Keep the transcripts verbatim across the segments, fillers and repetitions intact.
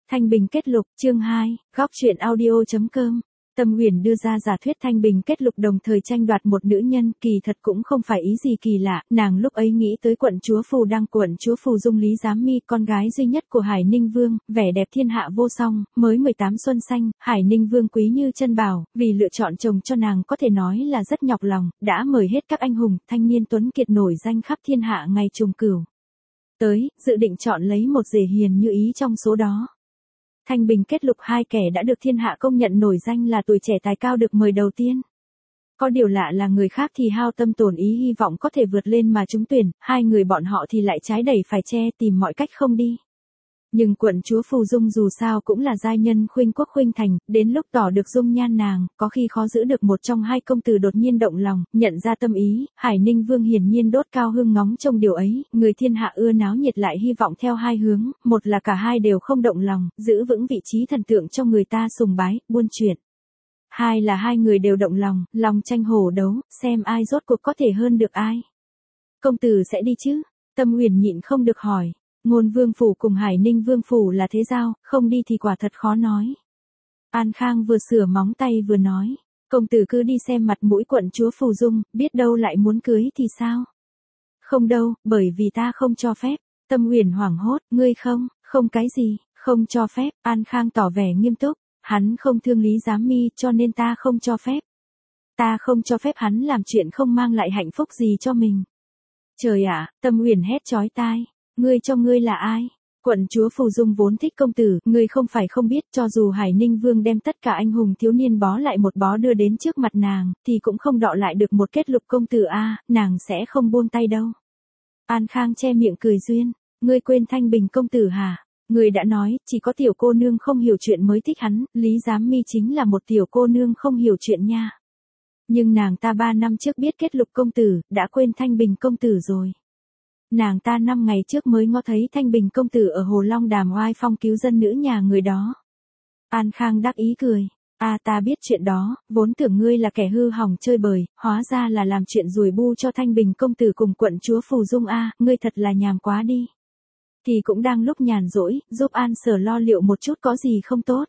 Thanh Bình kết lục, chương hai, góc truyện audio.com. Tâm Huyền đưa ra giả thuyết Thanh Bình kết lục đồng thời tranh đoạt một nữ nhân, kỳ thật cũng không phải ý gì kỳ lạ, nàng lúc ấy nghĩ tới quận chúa Phù Đăng, quận chúa Phù Dung Lý Giám Mi, con gái duy nhất của Hải Ninh Vương, vẻ đẹp thiên hạ vô song, mới mười tám xuân xanh, Hải Ninh Vương quý như chân bảo, vì lựa chọn chồng cho nàng có thể nói là rất nhọc lòng, đã mời hết các anh hùng, thanh niên tuấn kiệt nổi danh khắp thiên hạ ngày trùng cửu. Tới, dự định chọn lấy một rể hiền như ý trong số đó. Thanh Bình kết lục hai kẻ đã được thiên hạ công nhận nổi danh là tuổi trẻ tài cao được mời đầu tiên. Có điều lạ là người khác thì hao tâm tổn ý hy vọng có thể vượt lên mà trúng tuyển, hai người bọn họ thì lại trái đẩy phải che tìm mọi cách không đi. Nhưng quận chúa Phù Dung dù sao cũng là giai nhân khuynh quốc khuynh thành, đến lúc tỏ được dung nhan nàng, có khi khó giữ được một trong hai công tử đột nhiên động lòng, nhận ra tâm ý, Hải Ninh Vương hiển nhiên đốt cao hương ngóng trong điều ấy, người thiên hạ ưa náo nhiệt lại hy vọng theo hai hướng, một là cả hai đều không động lòng, giữ vững vị trí thần tượng cho người ta sùng bái, buôn chuyện. Hai là hai người đều động lòng, lòng tranh hổ đấu, xem ai rốt cuộc có thể hơn được ai. Công tử sẽ đi chứ? Tâm Huyền nhịn không được hỏi. Ngôn Vương Phủ cùng Hải Ninh Vương Phủ là thế giao, không đi thì quả thật khó nói. An Khang vừa sửa móng tay vừa nói, công tử cứ đi xem mặt mũi quận chúa Phù Dung, biết đâu lại muốn cưới thì sao? Không đâu, bởi vì ta không cho phép. Tâm Huyền hoảng hốt, ngươi không, không cái gì, không cho phép, An Khang tỏ vẻ nghiêm túc, hắn không thương Lý Giám Mi cho nên ta không cho phép. Ta không cho phép hắn làm chuyện không mang lại hạnh phúc gì cho mình. Trời ạ, Tâm Huyền hét chói tai. Ngươi cho ngươi là ai? Quận chúa Phù Dung vốn thích công tử, ngươi không phải không biết, cho dù Hải Ninh Vương đem tất cả anh hùng thiếu niên bó lại một bó đưa đến trước mặt nàng, thì cũng không đọ lại được một kết lục công tử a, nàng sẽ không buông tay đâu. An Khang che miệng cười duyên, ngươi quên Thanh Bình công tử hả? Ngươi đã nói, chỉ có tiểu cô nương không hiểu chuyện mới thích hắn, Lý Giám Mi chính là một tiểu cô nương không hiểu chuyện nha. Nhưng nàng ta ba năm trước biết kết lục công tử, đã quên Thanh Bình công tử rồi. Nàng ta năm ngày trước mới ngó thấy Thanh Bình công tử ở Hồ Long Đàm oai phong cứu dân nữ nhà người đó. An Khang đắc ý cười, a à, ta biết chuyện đó, vốn tưởng ngươi là kẻ hư hỏng chơi bời, hóa ra là làm chuyện rùi bu cho Thanh Bình công tử cùng quận chúa Phù Dung a, à, ngươi thật là nhàm quá đi. Thì cũng đang lúc nhàn rỗi, giúp An Sở lo liệu một chút có gì không tốt.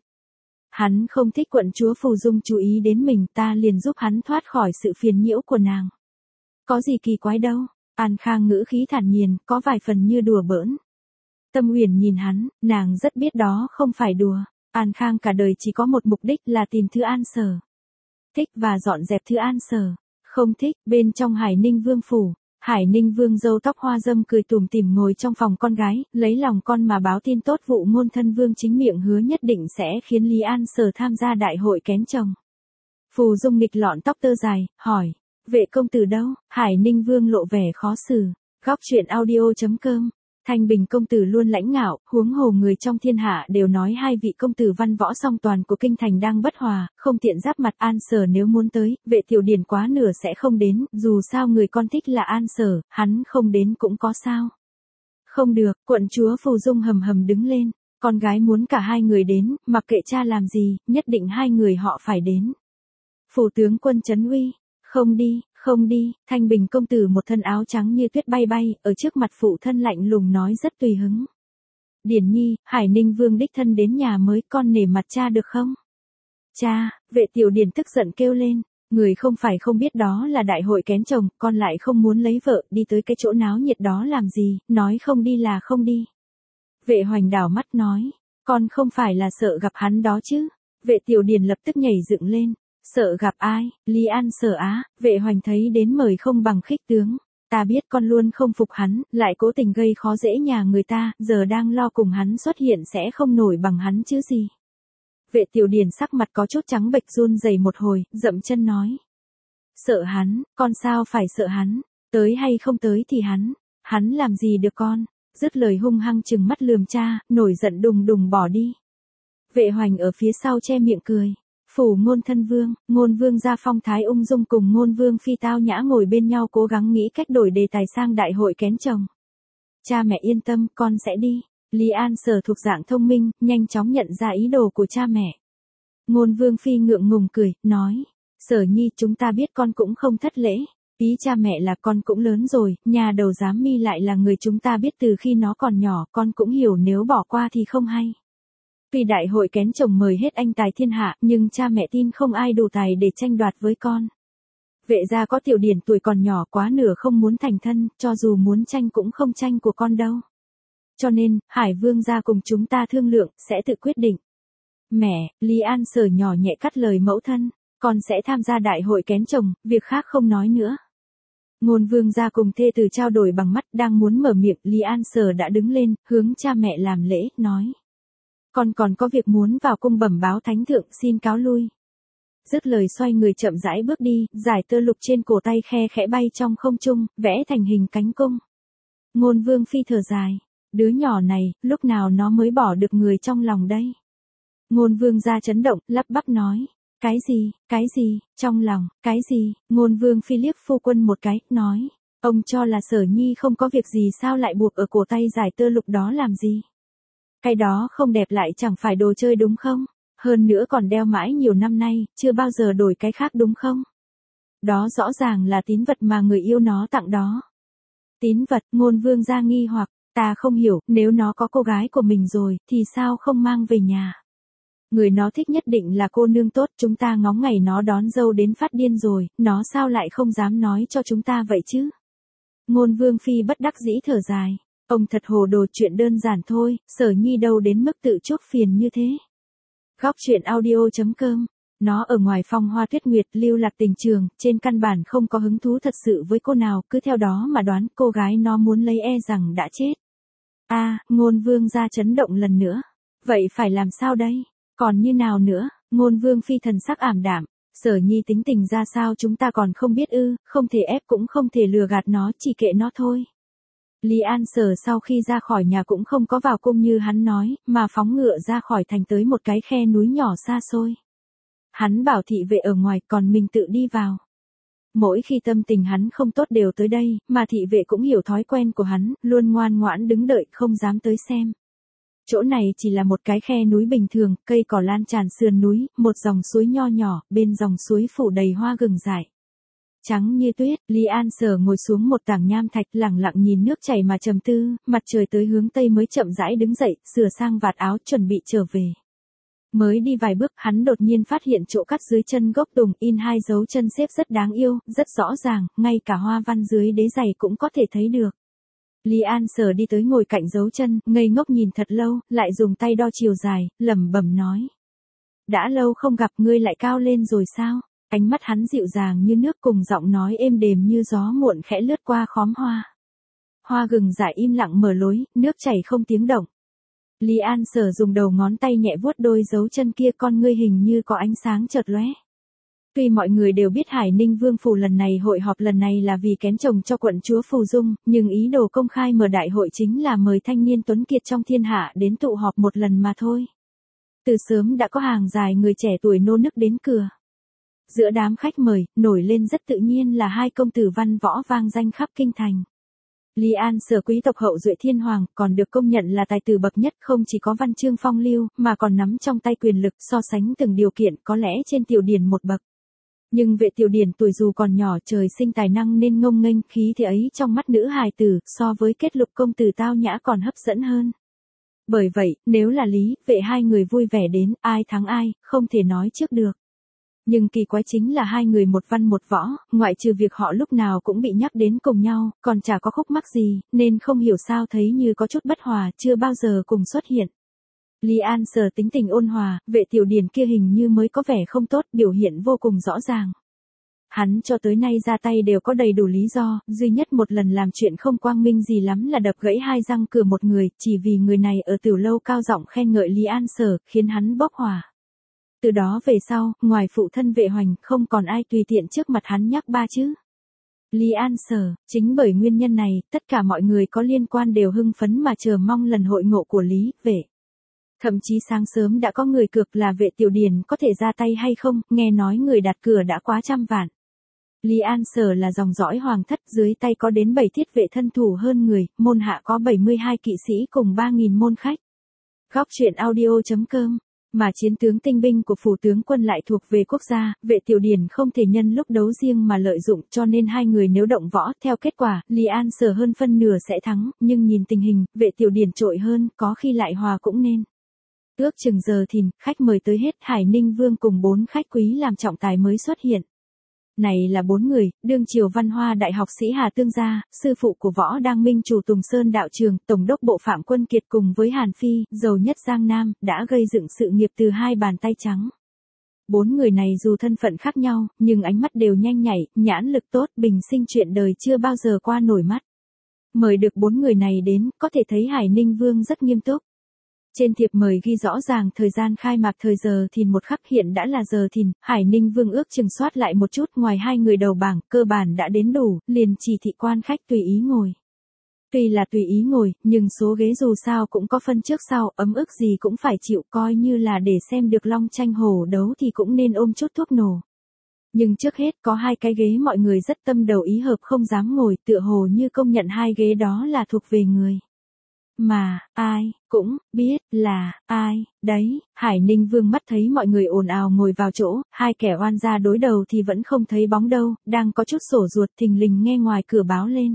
Hắn không thích quận chúa Phù Dung chú ý đến mình, ta liền giúp hắn thoát khỏi sự phiền nhiễu của nàng. Có gì kỳ quái đâu. An Khang ngữ khí thản nhiên, có vài phần như đùa bỡn. Tâm Huyền nhìn hắn, nàng rất biết đó không phải đùa. An Khang cả đời chỉ có một mục đích là tìm Thư An Sở. Thích và dọn dẹp Thư An Sở. Không thích, bên trong Hải Ninh Vương Phủ. Hải Ninh Vương râu tóc hoa dâm cười tủm tỉm ngồi trong phòng con gái, lấy lòng con mà báo tin tốt vụ Ngôn Thân Vương chính miệng hứa nhất định sẽ khiến Lý An Sở tham gia đại hội kén chồng. Phù Dung nghịch lọn tóc tơ dài, hỏi. Vệ công tử đâu? Hải Ninh Vương lộ vẻ khó xử. Góc truyện audio.com. Thanh Bình công tử luôn lãnh ngạo, huống hồ người trong thiên hạ đều nói hai vị công tử văn võ song toàn của kinh thành đang bất hòa, không tiện giáp mặt. An Sở nếu muốn tới, Vệ Tiểu Điển quá nửa sẽ không đến, dù sao người con thích là An Sở, hắn không đến cũng có sao. Không được, quận chúa Phù Dung hầm hầm đứng lên, con gái muốn cả hai người đến, mặc kệ cha làm gì, nhất định hai người họ phải đến. Phủ tướng quân trấn uy. Không đi, không đi, Thanh Bình công tử một thân áo trắng như tuyết bay bay, ở trước mặt phụ thân lạnh lùng nói rất tùy hứng. Điển Nhi, Hải Ninh Vương đích thân đến nhà mới, con nể mặt cha được không? Cha, Vệ Tiểu Điển tức giận kêu lên, người không phải không biết đó là đại hội kén chồng, con lại không muốn lấy vợ, đi tới cái chỗ náo nhiệt đó làm gì, nói không đi là không đi. Vệ Hoành đảo mắt nói, con không phải là sợ gặp hắn đó chứ? Vệ Tiểu Điển lập tức nhảy dựng lên. Sợ gặp ai? Lý An Sở á? Vệ Hoành thấy đến mời không bằng khích tướng. Ta biết con luôn không phục hắn, lại cố tình gây khó dễ nhà người ta, giờ đang lo cùng hắn xuất hiện sẽ không nổi bằng hắn chứ gì. Vệ Tiểu Điển sắc mặt có chút trắng bệch run rẩy một hồi, dậm chân nói. Sợ hắn, con sao phải sợ hắn, tới hay không tới thì hắn, hắn làm gì được con, dứt lời hung hăng trừng mắt lườm cha, nổi giận đùng đùng bỏ đi. Vệ Hoành ở phía sau che miệng cười. Phủ Ngôn Thân Vương, Ngôn Vương ra phong thái ung dung cùng Ngôn Vương phi tao nhã ngồi bên nhau cố gắng nghĩ cách đổi đề tài sang đại hội kén chồng. Cha mẹ yên tâm, con sẽ đi. Lý An Sở thuộc dạng thông minh, nhanh chóng nhận ra ý đồ của cha mẹ. Ngôn Vương phi ngượng ngùng cười, nói, Sở Nhi chúng ta biết con cũng không thất lễ. Ý cha mẹ là con cũng lớn rồi, nhà đầu Giám Mi lại là người chúng ta biết từ khi nó còn nhỏ, con cũng hiểu nếu bỏ qua thì không hay. Tuy đại hội kén chồng mời hết anh tài thiên hạ, nhưng cha mẹ tin không ai đủ tài để tranh đoạt với con. Vệ gia có Tiểu Điển tuổi còn nhỏ quá nửa không muốn thành thân, cho dù muốn tranh cũng không tranh của con đâu. Cho nên, Hải Vương gia cùng chúng ta thương lượng, sẽ tự quyết định. Mẹ, Lý An Sở nhỏ nhẹ cắt lời mẫu thân, con sẽ tham gia đại hội kén chồng, việc khác không nói nữa. Ngôn Vương gia cùng thê tử trao đổi bằng mắt, đang muốn mở miệng, Lý An Sở đã đứng lên, hướng cha mẹ làm lễ, nói. Con còn có việc muốn vào cung bẩm báo thánh thượng, xin cáo lui. Dứt lời xoay người chậm rãi bước đi, giải tơ lục trên cổ tay khe khẽ bay trong không trung, vẽ thành hình cánh cung. Ngôn Vương phi thở dài, đứa nhỏ này, lúc nào nó mới bỏ được người trong lòng đây? Ngôn Vương gia chấn động, lắp bắp nói, cái gì, cái gì, trong lòng, cái gì? Ngôn Vương phi liếc phu quân một cái, nói, ông cho là Sở Nhi không có việc gì sao lại buộc ở cổ tay giải tơ lục đó làm gì? Cái đó không đẹp lại chẳng phải đồ chơi đúng không? Hơn nữa còn đeo mãi nhiều năm nay, chưa bao giờ đổi cái khác đúng không? Đó rõ ràng là tín vật mà người yêu nó tặng đó. Tín vật, Ngôn Vương gia nghi hoặc, ta không hiểu, nếu nó có cô gái của mình rồi, thì sao không mang về nhà? Người nó thích nhất định là cô nương tốt, chúng ta ngóng ngày nó đón dâu đến phát điên rồi, nó sao lại không dám nói cho chúng ta vậy chứ? Ngôn Vương phi bất đắc dĩ thở dài, ông thật hồ đồ, chuyện đơn giản thôi, Sở Nhi đâu đến mức tự chuốc phiền như thế. Góc truyện audio chấm com. Nó ở ngoài phong hoa tuyết nguyệt lưu lạc tình trường, trên căn bản không có hứng thú thật sự với cô nào, cứ theo đó mà đoán cô gái nó muốn lấy e rằng đã chết. A, à, Ngôn Vương gia chấn động lần nữa. Vậy phải làm sao đây? Còn như nào nữa? Ngôn Vương phi thần sắc ảm đạm. Sở Nhi tính tình ra sao chúng ta còn không biết ư, không thể ép cũng không thể lừa gạt nó, chỉ kệ nó thôi. Lý An Sở sau khi ra khỏi nhà cũng không có vào cung như hắn nói, mà phóng ngựa ra khỏi thành tới một cái khe núi nhỏ xa xôi. Hắn bảo thị vệ ở ngoài, còn mình tự đi vào. Mỗi khi tâm tình hắn không tốt đều tới đây, mà thị vệ cũng hiểu thói quen của hắn, luôn ngoan ngoãn đứng đợi, không dám tới xem. Chỗ này chỉ là một cái khe núi bình thường, cây cỏ lan tràn sườn núi, một dòng suối nho nhỏ, bên dòng suối phủ đầy hoa gừng dại. Trắng như tuyết, Lý An Sở ngồi xuống một tảng nham thạch, lặng lặng nhìn nước chảy mà trầm tư, mặt trời tới hướng tây mới chậm rãi đứng dậy, sửa sang vạt áo, chuẩn bị trở về. Mới đi vài bước, hắn đột nhiên phát hiện chỗ cắt dưới chân gốc tùng in hai dấu chân xếp rất đáng yêu, rất rõ ràng, ngay cả hoa văn dưới đế giày cũng có thể thấy được. Lý An Sở đi tới ngồi cạnh dấu chân, ngây ngốc nhìn thật lâu, lại dùng tay đo chiều dài, lẩm bẩm nói. Đã lâu không gặp, ngươi lại cao lên rồi sao? Ánh mắt hắn dịu dàng như nước, cùng giọng nói êm đềm như gió muộn khẽ lướt qua khóm hoa. Hoa gừng dại im lặng mở lối, nước chảy không tiếng động. Lý An Sở dùng đầu ngón tay nhẹ vuốt đôi dấu chân kia, con ngươi hình như có ánh sáng chợt lóe. Tuy mọi người đều biết Hải Ninh Vương phủ lần này hội họp lần này là vì kén chồng cho quận chúa Phù Dung, nhưng ý đồ công khai mở đại hội chính là mời thanh niên tuấn kiệt trong thiên hạ đến tụ họp một lần mà thôi. Từ sớm đã có hàng dài người trẻ tuổi nô nức đến cửa. Giữa đám khách mời, nổi lên rất tự nhiên là hai công tử văn võ vang danh khắp kinh thành. Lý An Sở quý tộc hậu duệ thiên hoàng, còn được công nhận là tài tử bậc nhất, không chỉ có văn chương phong lưu, mà còn nắm trong tay quyền lực, so sánh từng điều kiện có lẽ trên Tiểu Điển một bậc. Nhưng Vệ Tiểu Điển tuổi dù còn nhỏ trời sinh tài năng nên ngông nghênh, khí thế ấy trong mắt nữ hài tử, so với Kết Lục công tử tao nhã còn hấp dẫn hơn. Bởi vậy, nếu là Lý, Vệ hai người vui vẻ đến, ai thắng ai, không thể nói trước được. Nhưng kỳ quái chính là hai người một văn một võ, ngoại trừ việc họ lúc nào cũng bị nhắc đến cùng nhau, còn chả có khúc mắc gì, nên không hiểu sao thấy như có chút bất hòa, chưa bao giờ cùng xuất hiện. Lý An Sở tính tình ôn hòa, Vệ Tiểu Điển kia hình như mới có vẻ không tốt, biểu hiện vô cùng rõ ràng. Hắn cho tới nay ra tay đều có đầy đủ lý do, duy nhất một lần làm chuyện không quang minh gì lắm là đập gãy hai răng cửa một người, chỉ vì người này ở tiểu lâu cao giọng khen ngợi Lý An Sở, khiến hắn bốc hỏa. Từ đó về sau, ngoài phụ thân Vệ Hoành, không còn ai tùy tiện trước mặt hắn nhắc ba chữ. Lý An Sở, chính bởi nguyên nhân này, tất cả mọi người có liên quan đều hưng phấn mà chờ mong lần hội ngộ của Lý, Vệ. Thậm chí sáng sớm đã có người cược là Vệ Tiểu Điển có thể ra tay hay không, nghe nói người đặt cửa đã quá trăm vạn. Lý An Sở là dòng dõi hoàng thất, dưới tay có đến bảy thiết vệ thân thủ hơn người, môn hạ có bảy mươi hai kỵ sĩ cùng ba nghìn môn khách. Góc truyện audio chấm com. Mà chiến tướng tinh binh của phủ tướng quân lại thuộc về quốc gia, Vệ Tiểu Điển không thể nhân lúc đấu riêng mà lợi dụng, cho nên hai người nếu động võ, theo kết quả, Lý An Sở hơn phân nửa sẽ thắng, nhưng nhìn tình hình, Vệ Tiểu Điển trội hơn, có khi lại hòa cũng nên. Ước chừng giờ thìn, khách mời tới hết, Hải Ninh Vương cùng bốn khách quý làm trọng tài mới xuất hiện. Này là bốn người, đương triều văn hoa đại học sĩ Hà Tương Gia, sư phụ của Võ Đăng Minh chủ Tùng Sơn đạo trường, tổng đốc bộ Phạm Quân Kiệt cùng với Hàn Phi, giàu nhất Giang Nam, đã gây dựng sự nghiệp từ hai bàn tay trắng. Bốn người này dù thân phận khác nhau, nhưng ánh mắt đều nhanh nhạy, nhãn lực tốt, bình sinh chuyện đời chưa bao giờ qua nổi mắt. Mời được bốn người này đến, có thể thấy Hải Ninh Vương rất nghiêm túc. Trên thiệp mời ghi rõ ràng thời gian khai mạc thời giờ thìn một khắc, hiện đã là giờ thìn, Hải Ninh Vương ước chừng soát lại một chút, ngoài hai người đầu bảng, cơ bản đã đến đủ, liền chỉ thị quan khách tùy ý ngồi. Tuy là tùy ý ngồi, nhưng số ghế dù sao cũng có phân trước sau, ấm ức gì cũng phải chịu, coi như là để xem được long tranh hổ đấu thì cũng nên ôm chút thuốc nổ. Nhưng trước hết có hai cái ghế mọi người rất tâm đầu ý hợp không dám ngồi, tựa hồ như công nhận hai ghế đó là thuộc về người. Mà, ai, cũng, biết, là, ai, đấy, Hải Ninh Vương mắt thấy mọi người ồn ào ngồi vào chỗ, hai kẻ oan gia đối đầu thì vẫn không thấy bóng đâu, đang có chút sổ ruột, thình lình nghe ngoài cửa báo lên.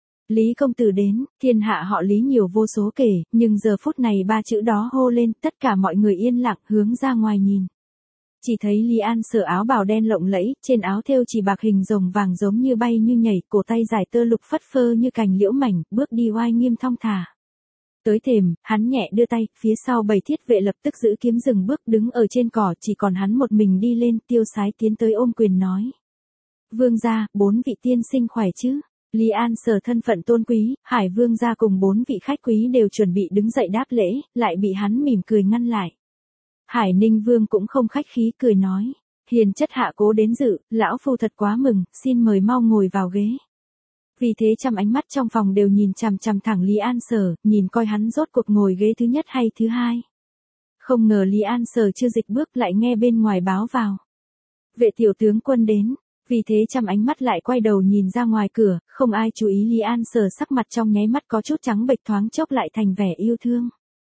Lý công tử đến, thiên hạ họ Lý nhiều vô số kể, nhưng giờ phút này ba chữ đó hô lên, tất cả mọi người yên lặng hướng ra ngoài nhìn. Chỉ thấy Lý An Sở áo bào đen lộng lẫy, trên áo thêu chỉ bạc hình rồng vàng giống như bay như nhảy, cổ tay dài tơ lục phất phơ như cành liễu mảnh, bước đi oai nghiêm thong thả. Tới thềm, hắn nhẹ đưa tay, phía sau bảy thiết vệ lập tức giữ kiếm dừng bước đứng ở trên cỏ, chỉ còn hắn một mình đi lên, tiêu sái tiến tới ôm quyền nói. Vương gia, bốn vị tiên sinh khỏe chứ? Lý An Sở thân phận tôn quý, Hải Vương gia cùng bốn vị khách quý đều chuẩn bị đứng dậy đáp lễ, lại bị hắn mỉm cười ngăn lại. Hải Ninh Vương cũng không khách khí cười nói, hiền chất hạ cố đến dự, lão phu thật quá mừng, xin mời mau ngồi vào ghế. Vì thế trăm ánh mắt trong phòng đều nhìn chằm chằm thẳng Lý An Sở, nhìn coi hắn rốt cuộc ngồi ghế thứ nhất hay thứ hai. Không ngờ Lý An Sở chưa dịch bước lại nghe bên ngoài báo vào. Vệ tiểu tướng quân đến, vì thế trăm ánh mắt lại quay đầu nhìn ra ngoài cửa, không ai chú ý Lý An Sở sắc mặt trong nháy mắt có chút trắng bệch thoáng chốc lại thành vẻ yêu thương.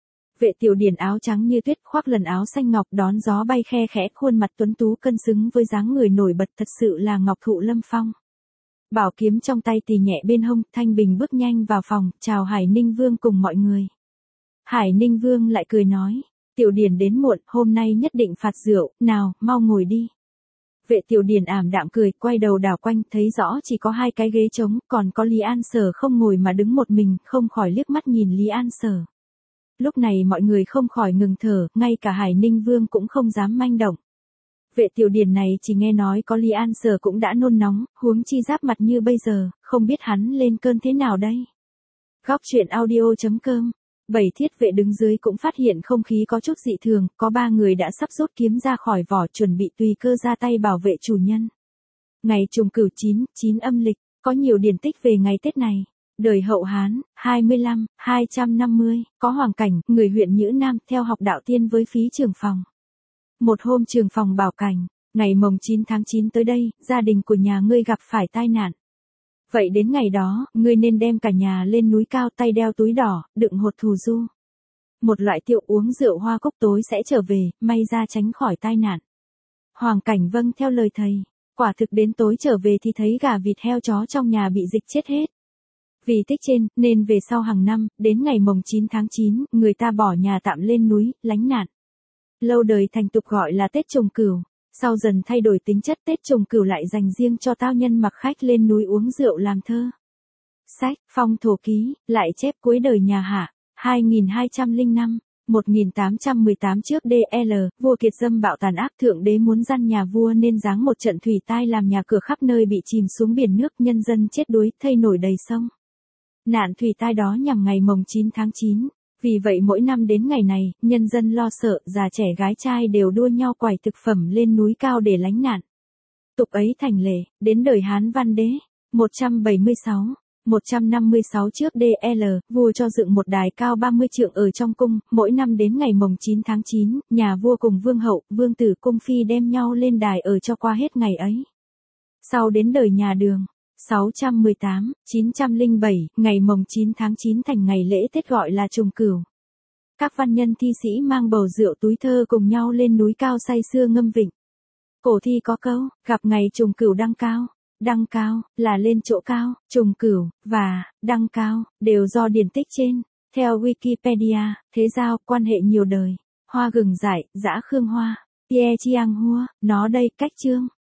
Vệ tiểu điển áo trắng như tuyết khoác lần áo xanh ngọc đón gió bay khe khẽ, khuôn mặt tuấn tú cân xứng với dáng người nổi bật, thật sự là ngọc thụ lâm phong. Bảo kiếm trong tay tì nhẹ bên hông, Thanh Bình bước nhanh vào phòng, chào Hải Ninh Vương cùng mọi người. Hải Ninh Vương lại cười nói, tiểu điển đến muộn, hôm nay nhất định phạt rượu, nào, mau ngồi đi. Vệ tiểu điển ảm đạm cười, quay đầu đảo quanh, thấy rõ chỉ có hai cái ghế trống, còn có Lý An Sở không ngồi mà đứng một mình, không khỏi liếc mắt nhìn Lý An Sở. Lúc này mọi người không khỏi ngừng thở, ngay cả Hải Ninh Vương cũng không dám manh động. Vệ tiểu điển này chỉ nghe nói có Lý An Sở cũng đã nôn nóng, huống chi giáp mặt như bây giờ, không biết hắn lên cơn thế nào đây. Góc truyện audio chấm com. Bảy thiết vệ đứng dưới cũng phát hiện không khí có chút dị thường, có ba người đã sắp rút kiếm ra khỏi vỏ chuẩn bị tùy cơ ra tay bảo vệ chủ nhân. Ngày trùng cửu chín, chín âm lịch, có nhiều điển tích về ngày Tết này. Đời Hậu Hán, hai mươi lăm, hai trăm năm mươi, có Hoàng Cảnh, người huyện Nhữ Nam, theo học đạo tiên với phí trưởng phòng. Một hôm trưởng phòng bảo Cảnh, ngày mồng chín tháng chín tới đây, gia đình của nhà ngươi gặp phải tai nạn. Vậy đến ngày đó, ngươi nên đem cả nhà lên núi cao, tay đeo túi đỏ, đựng hột thù du. Một loại tiệu uống rượu hoa cúc tối sẽ trở về, may ra tránh khỏi tai nạn. Hoàng Cảnh vâng theo lời thầy, quả thực đến tối trở về thì thấy gà vịt heo chó trong nhà bị dịch chết hết. Vì tích trên, nên về sau hàng năm, đến ngày mồng chín tháng chín, người ta bỏ nhà tạm lên núi, lánh nạn. Lâu đời thành tục gọi là Tết Trùng Cửu, sau dần thay đổi tính chất Tết Trùng Cửu lại dành riêng cho tao nhân mặc khách lên núi uống rượu làm thơ. Sách, Phong Thổ Ký, lại chép cuối đời nhà Hạ, hai nghìn hai trăm lẻ năm, một nghìn tám trăm mười tám trước đê lờ, vua Kiệt dâm bạo tàn ác, thượng đế muốn gian nhà vua nên giáng một trận thủy tai làm nhà cửa khắp nơi bị chìm xuống biển nước, nhân dân chết đuối, thây nổi đầy sông. Nạn thủy tai đó nhằm ngày mồng chín tháng chín, vì vậy mỗi năm đến ngày này, nhân dân lo sợ, già trẻ gái trai đều đua nhau quải thực phẩm lên núi cao để lánh nạn. Tục ấy thành lệ, đến đời Hán Văn Đế, một trăm bảy mươi sáu, một trăm năm mươi sáu trước đê lờ, vua cho dựng một đài cao ba mươi trượng ở trong cung, mỗi năm đến ngày mồng chín tháng chín, nhà vua cùng vương hậu, vương tử cung phi đem nhau lên đài ở cho qua hết ngày ấy. Sau đến đời nhà Đường, sáu trăm mười tám, chín trăm lẻ bảy, ngày mồng chín tháng chín thành ngày lễ Tết gọi là Trùng Cửu. Các văn nhân thi sĩ mang bầu rượu túi thơ cùng nhau lên núi cao say sưa ngâm vịnh. Cổ thi có câu, gặp ngày Trùng Cửu đăng cao. Đăng cao, là lên chỗ cao, Trùng Cửu, và, đăng cao, đều do điển tích trên. Theo Wikipedia, thế giao, quan hệ nhiều đời. Hoa gừng dại, dã khương hoa. Pierre Chiang Hua, nó đây, cách chương.